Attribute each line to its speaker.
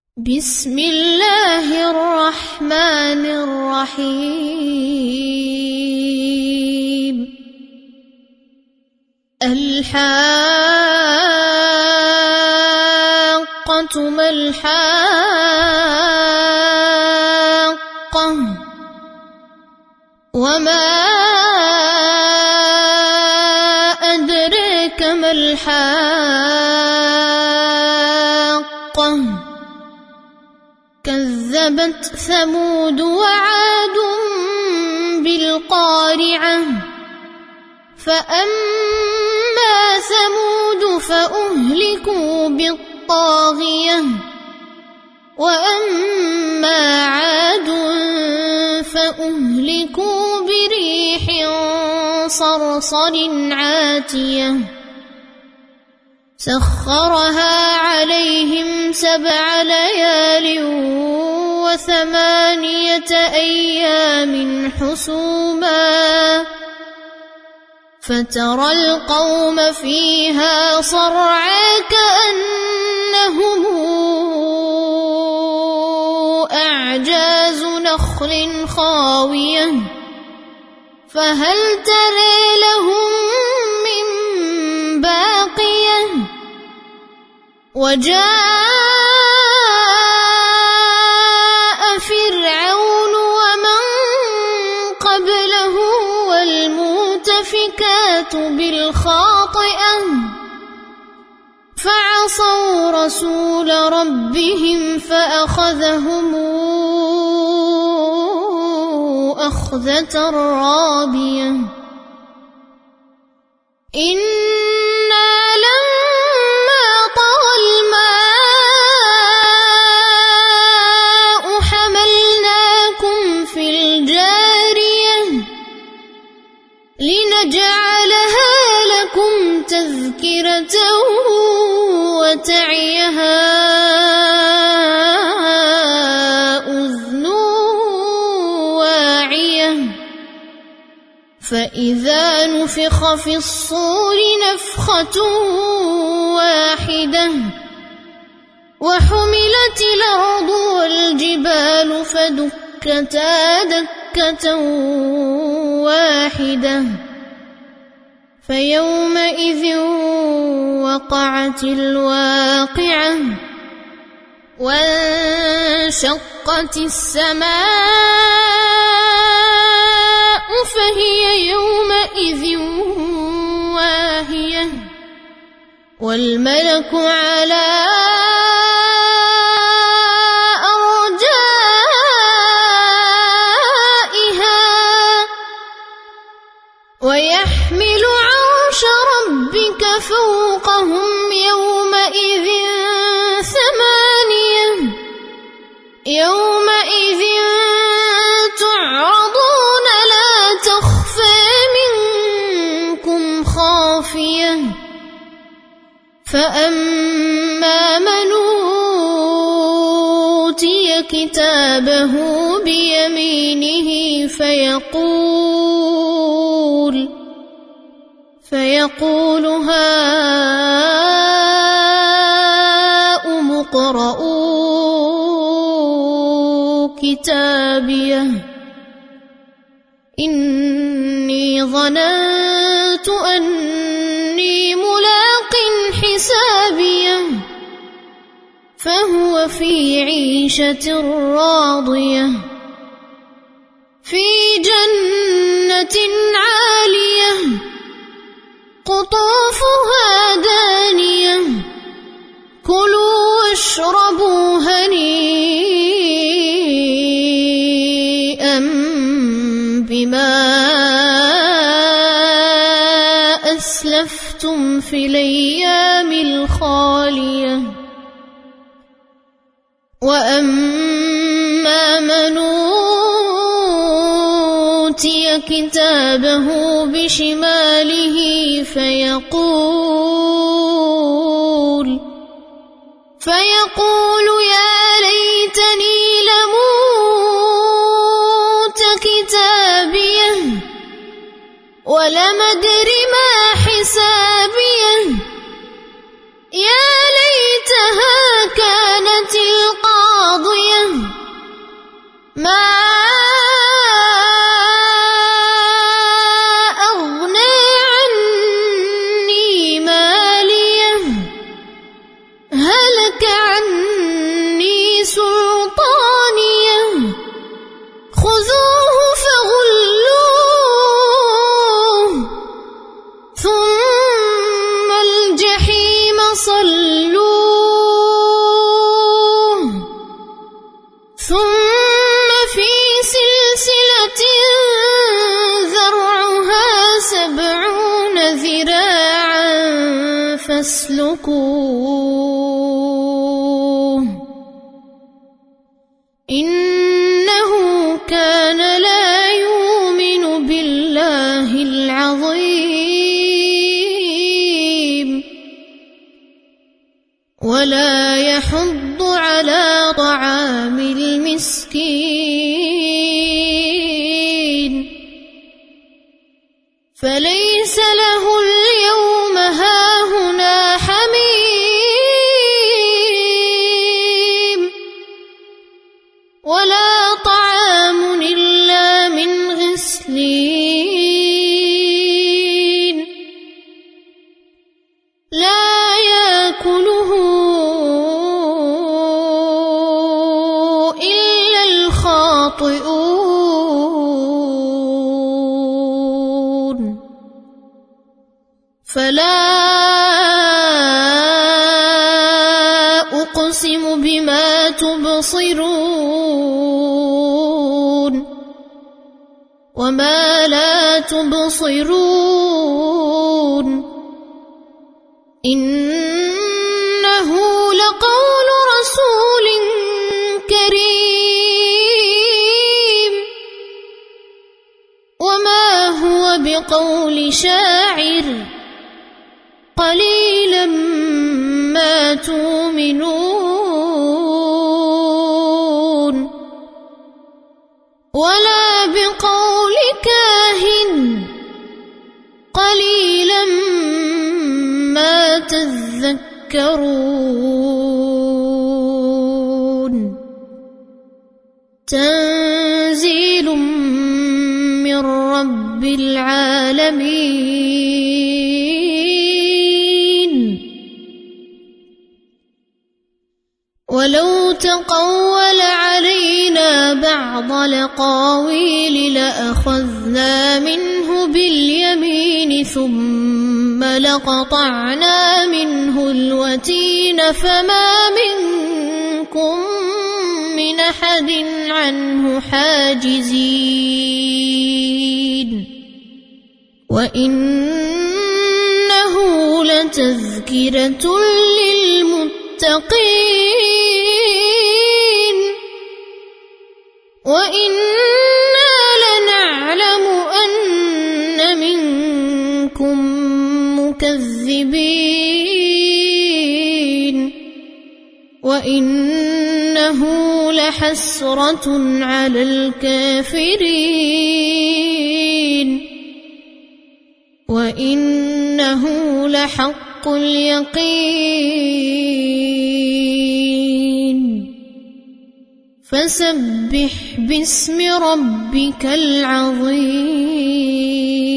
Speaker 1: بسم الله الرحمن الرحيم الحاقة ما الحاقة وما أدريك ما الحاقة كذبت ثمود وعاد بالقارعة فأما ثمود فأهلكوا بالطاغية وأما عاد فأهلكوا بريح صرصر عاتية سخرها عليهم 7 ليال و8 أيام حسوما فترى القوم فيها صرعى كأنهم أعجاز نخل خاوية فهل ترى لهم من باقية وجاء فرعون ومن قبله والمؤتفكات بالخاطئة فعصوا رسول ربهم فأخذهم أخذة رابية إنا لما طغى الماء حملناكم في الجارية لنجعلها لكم تذكرة وتعيها أذن واعية فإذا نفخ في الصور نفخة واحدة وحملت الأرض والجبال فدكتا دكة واحدة فيومئذ وقعت الواقعة وانشقت السماء فهي يومئذ واهية والملك على أرجائها ويحمل عرش ربك فوقهم يومئذ 8 يومئذ تعرضون لا تخفى منكم خافية فأما من أوتي كتابه بيمينه فيقول هاؤم اقرءوا كتابيه إني ظننت أني ملاق حسابيه فهو في عيشة راضية في جنة عالية قطوفها دانية كلوا واشربوا هنيئا بما أسلفتم في الأيام الخالية وأما من أوتي كتابه بشماله فيقول يا ليتني لم أوت كتابيه ولم أدر ما حسابيه يا ليتها كانت القاضية ما أغنى عني ماليه هلك عني سلطانيه خذوه فغلوه ثم الجحيم صلوه ثم في سلسلة ذرعها 70 ذراعا فاسلكوه إنه كان لا يؤمن بالله العظيم ولا يحض على طعام المسكين فليس له اليوم هاهنا حميم ولا طعام إلا من غسلين لا يأكله إلا الخاطئون فلا أقسم بما تبصرون وما لا تبصرون إنه لقول رسول كريم وما هو بقول شاعر قليلا ما تؤمنون ولا بقول كاهن قليلا ما تذكرون تنزيل من رب العالمين ولو تقول علينا بعض الأقاويل لأخذنا منه باليمين ثم لقطعنا منه الوتين فما منكم من أحد عنه حاجزين وإنه لتذكرة للمتقين وإنا لنعلم أن منكم مكذبين وإنه لحسرة على الكافرين وإنه لحق اليقين فسبح باسم ربك العظيم.